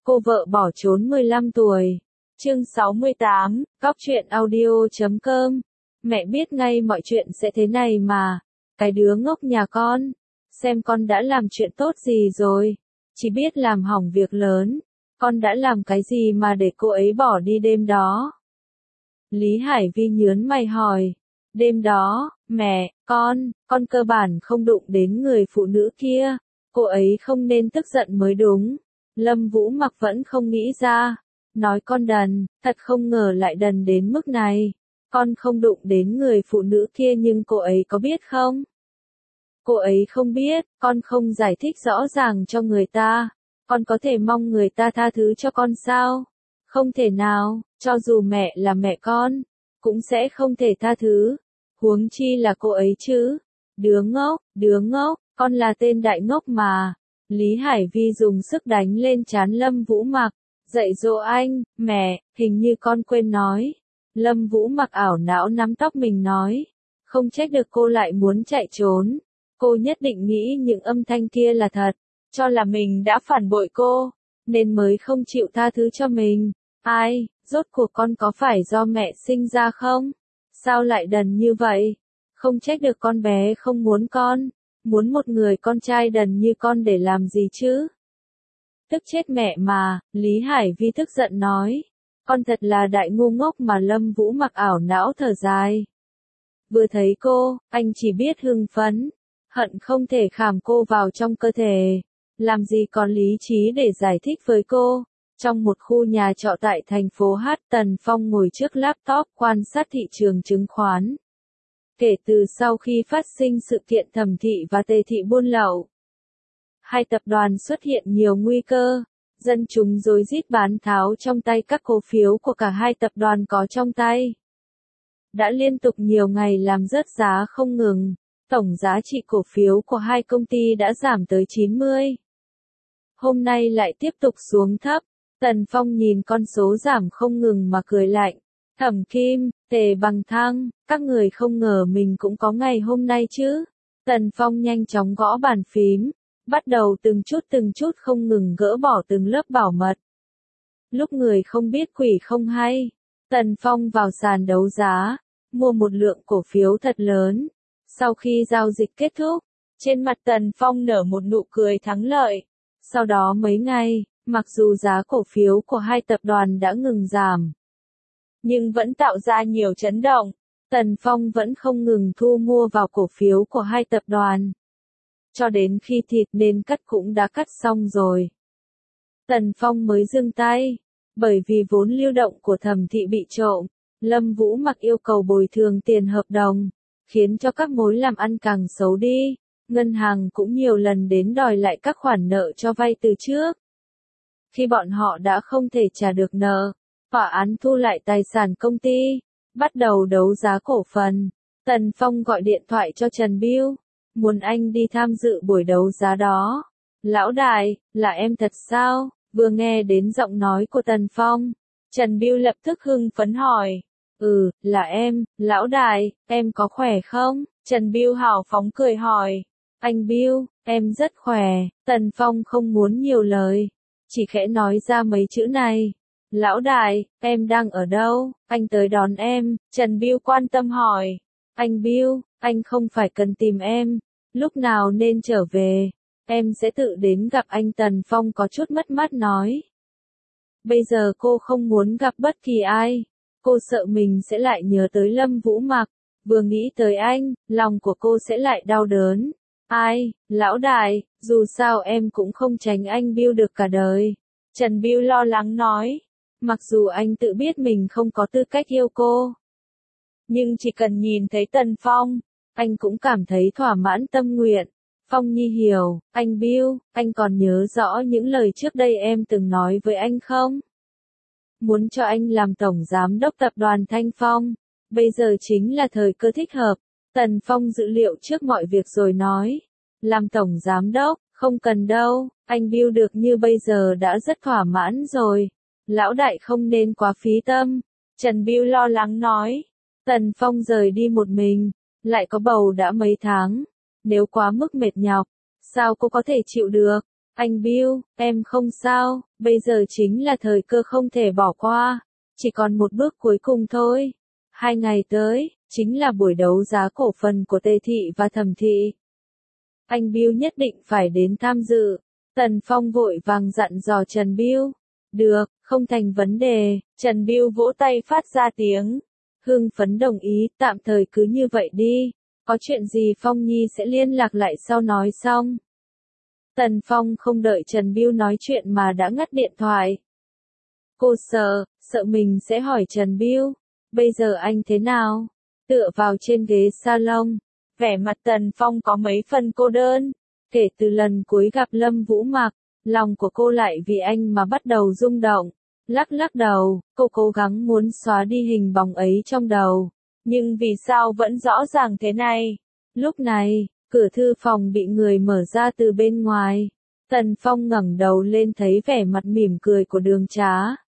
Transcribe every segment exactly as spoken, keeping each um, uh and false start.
Cô vợ bỏ trốn mười lăm tuổi. Chương sáu mươi tám, Cóc truyện audio chấm com. Mẹ biết ngay mọi chuyện sẽ thế này mà. Cái đứa ngốc nhà con. Xem con đã làm chuyện tốt gì rồi. Chỉ biết làm hỏng việc lớn. Con đã làm cái gì mà để cô ấy bỏ đi đêm đó? Lý Hải Vi nhớn mày hỏi. Đêm đó, mẹ, con, con cơ bản không đụng đến người phụ nữ kia. Cô ấy không nên tức giận mới đúng. Lâm Vũ Mặc vẫn không nghĩ ra. Nói con đần, thật không ngờ lại đần đến mức này. Con không đụng đến người phụ nữ kia nhưng cô ấy có biết không? Cô ấy không biết, con không giải thích rõ ràng cho người ta. Con có thể mong người ta tha thứ cho con sao? Không thể nào, cho dù mẹ là mẹ con, cũng sẽ không thể tha thứ. Huống chi là cô ấy chứ. Đứa ngốc, đứa ngốc, con là tên đại ngốc mà. Lý Hải Vi dùng sức đánh lên trán Lâm Vũ Mặc. Dạy dỗ anh, mẹ, hình như con quên nói. Lâm Vũ Mặc ảo não nắm tóc mình nói. Không trách được cô lại muốn chạy trốn. Cô nhất định nghĩ những âm thanh kia là thật. Cho là mình đã phản bội cô. Nên mới không chịu tha thứ cho mình. Ai, rốt cuộc con có phải do mẹ sinh ra không? Sao lại đần như vậy? Không trách được con bé không muốn con. Muốn một người con trai đần như con để làm gì chứ? Tức chết mẹ mà, Lý Hải Vi tức giận nói. Con thật là đại ngu ngốc mà. Lâm Vũ Mặc ảo não thở dài. Vừa thấy cô, anh chỉ biết hưng phấn. Hận không thể khảm cô vào trong cơ thể. Làm gì còn lý trí để giải thích với cô. Trong một khu nhà trọ tại thành phố H, Tần Phong ngồi trước laptop quan sát thị trường chứng khoán. Kể từ sau khi phát sinh sự kiện Thẩm Thị và Tề Thị buôn lậu, hai tập đoàn xuất hiện nhiều nguy cơ, dân chúng rối rít bán tháo trong tay các cổ phiếu của cả hai tập đoàn có trong tay. Đã liên tục nhiều ngày làm rớt giá không ngừng, tổng giá trị cổ phiếu của hai công ty đã giảm tới chín mươi. Hôm nay lại tiếp tục xuống thấp, Tần Phong nhìn con số giảm không ngừng mà cười lạnh. Thẩm Kim, Tề Bằng Thăng, các người không ngờ mình cũng có ngày hôm nay chứ. Tần Phong nhanh chóng gõ bàn phím, bắt đầu từng chút từng chút không ngừng gỡ bỏ từng lớp bảo mật. Lúc người không biết quỷ không hay, Tần Phong vào sàn đấu giá, mua một lượng cổ phiếu thật lớn. Sau khi giao dịch kết thúc, trên mặt Tần Phong nở một nụ cười thắng lợi. Sau đó mấy ngày, mặc dù giá cổ phiếu của hai tập đoàn đã ngừng giảm, nhưng vẫn tạo ra nhiều chấn động. Tần Phong vẫn không ngừng thu mua vào cổ phiếu của hai tập đoàn. Cho đến khi thịt nên cắt cũng đã cắt xong rồi. Tần Phong mới dừng tay. Bởi vì vốn lưu động của Thẩm Thị bị trộm, Lâm Vũ Mặc yêu cầu bồi thường tiền hợp đồng, khiến cho các mối làm ăn càng xấu đi. Ngân hàng cũng nhiều lần đến đòi lại các khoản nợ cho vay từ trước. Khi bọn họ đã không thể trả được nợ, tòa án thu lại tài sản công ty, bắt đầu đấu giá cổ phần. Tần Phong gọi điện thoại cho Trần Biêu, muốn anh đi tham dự buổi đấu giá đó. Lão đại, là em thật sao? Vừa nghe đến giọng nói của Tần Phong, Trần Biêu lập tức hưng phấn hỏi. Ừ, là em, lão đại, em có khỏe không? Trần Biêu hào phóng cười hỏi. Anh Biêu, em rất khỏe. Tần Phong không muốn nhiều lời, chỉ khẽ nói ra mấy chữ này. Lão đại, em đang ở đâu? Anh tới đón em. Trần Biêu quan tâm hỏi. Anh Biêu, anh không phải cần tìm em. Lúc nào nên trở về? Em sẽ tự đến gặp anh. Tần Phong có chút mất mát nói. Bây giờ cô không muốn gặp bất kỳ ai. Cô sợ mình sẽ lại nhớ tới Lâm Vũ Mặc. Vừa nghĩ tới anh, lòng của cô sẽ lại đau đớn. Ai, lão đại, dù sao em cũng không tránh anh Biêu được cả đời. Trần Biêu lo lắng nói. Mặc dù anh tự biết mình không có tư cách yêu cô, nhưng chỉ cần nhìn thấy Tần Phong, anh cũng cảm thấy thỏa mãn tâm nguyện. Phong Nhi hiểu, anh Bill, anh còn nhớ rõ những lời trước đây em từng nói với anh không? Muốn cho anh làm tổng giám đốc tập đoàn Thanh Phong, bây giờ chính là thời cơ thích hợp. Tần Phong dự liệu trước mọi việc rồi nói, làm tổng giám đốc, không cần đâu, anh Bill được như bây giờ đã rất thỏa mãn rồi. Lão đại không nên quá phí tâm. Trần Biêu lo lắng nói. Tần Phong rời đi một mình, lại có bầu đã mấy tháng. Nếu quá mức mệt nhọc, sao cô có thể chịu được? Anh Bill, em không sao, bây giờ chính là thời cơ không thể bỏ qua. Chỉ còn một bước cuối cùng thôi. Hai ngày tới, chính là buổi đấu giá cổ phần của Tề Thị và Thẩm Thị. Anh Bill nhất định phải đến tham dự. Tần Phong vội vàng dặn dò Trần Bill. Được, không thành vấn đề. Trần Bill vỗ tay phát ra tiếng. Hưng phấn đồng ý, tạm thời cứ như vậy đi. Có chuyện gì Phong Nhi sẽ liên lạc lại sau nói xong. Tần Phong không đợi Trần Bill nói chuyện mà đã ngắt điện thoại. Cô sợ, sợ mình sẽ hỏi Trần Bill. Bây giờ anh thế nào? Tựa vào trên ghế salon. Vẻ mặt Tần Phong có mấy phần cô đơn. Kể từ lần cuối gặp Lâm Vũ Mặc, lòng của cô lại vì anh mà bắt đầu rung động. Lắc lắc đầu, cô cố gắng muốn xóa đi hình bóng ấy trong đầu. Nhưng vì sao vẫn rõ ràng thế này? Lúc này, cửa thư phòng bị người mở ra từ bên ngoài. Tần Phong ngẩng đầu lên thấy vẻ mặt mỉm cười của Đường Trá.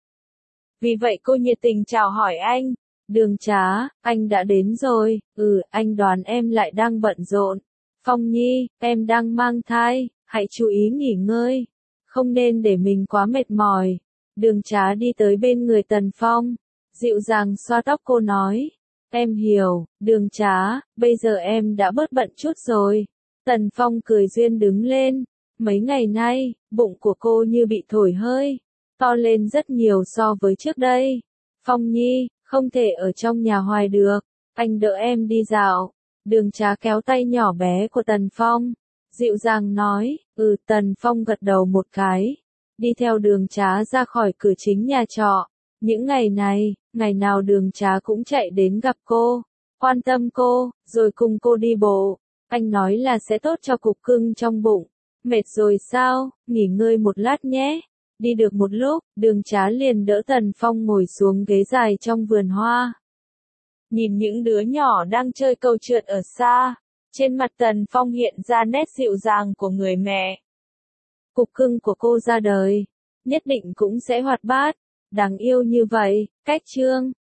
Vì vậy cô nhiệt tình chào hỏi anh. Đường Trá, anh đã đến rồi. Ừ, anh đoán em lại đang bận rộn. Phong Nhi, em đang mang thai, hãy chú ý nghỉ ngơi. Không nên để mình quá mệt mỏi. Đường Trá đi tới bên người Tần Phong. Dịu dàng xoa tóc cô nói. Em hiểu, Đường Trá, bây giờ em đã bớt bận chút rồi. Tần Phong cười duyên đứng lên. Mấy ngày nay, bụng của cô như bị thổi hơi. To lên rất nhiều so với trước đây. Phong Nhi, không thể ở trong nhà hoài được. Anh đỡ em đi dạo. Đường Trá kéo tay nhỏ bé của Tần Phong. Dịu dàng nói, ừ. Tần Phong gật đầu một cái. Đi theo Đường Trá ra khỏi cửa chính nhà trọ. Những ngày này, ngày nào Đường Trá cũng chạy đến gặp cô. Quan tâm cô, rồi cùng cô đi bộ. Anh nói là sẽ tốt cho cục cưng trong bụng. Mệt rồi sao, nghỉ ngơi một lát nhé. Đi được một lúc, Đường Trá liền đỡ Tần Phong ngồi xuống ghế dài trong vườn hoa. Nhìn những đứa nhỏ đang chơi cầu trượt ở xa, trên mặt Tần Phong hiện ra nét dịu dàng của người mẹ. Cục cưng của cô ra đời, nhất định cũng sẽ hoạt bát, đáng yêu như vậy. Cách chương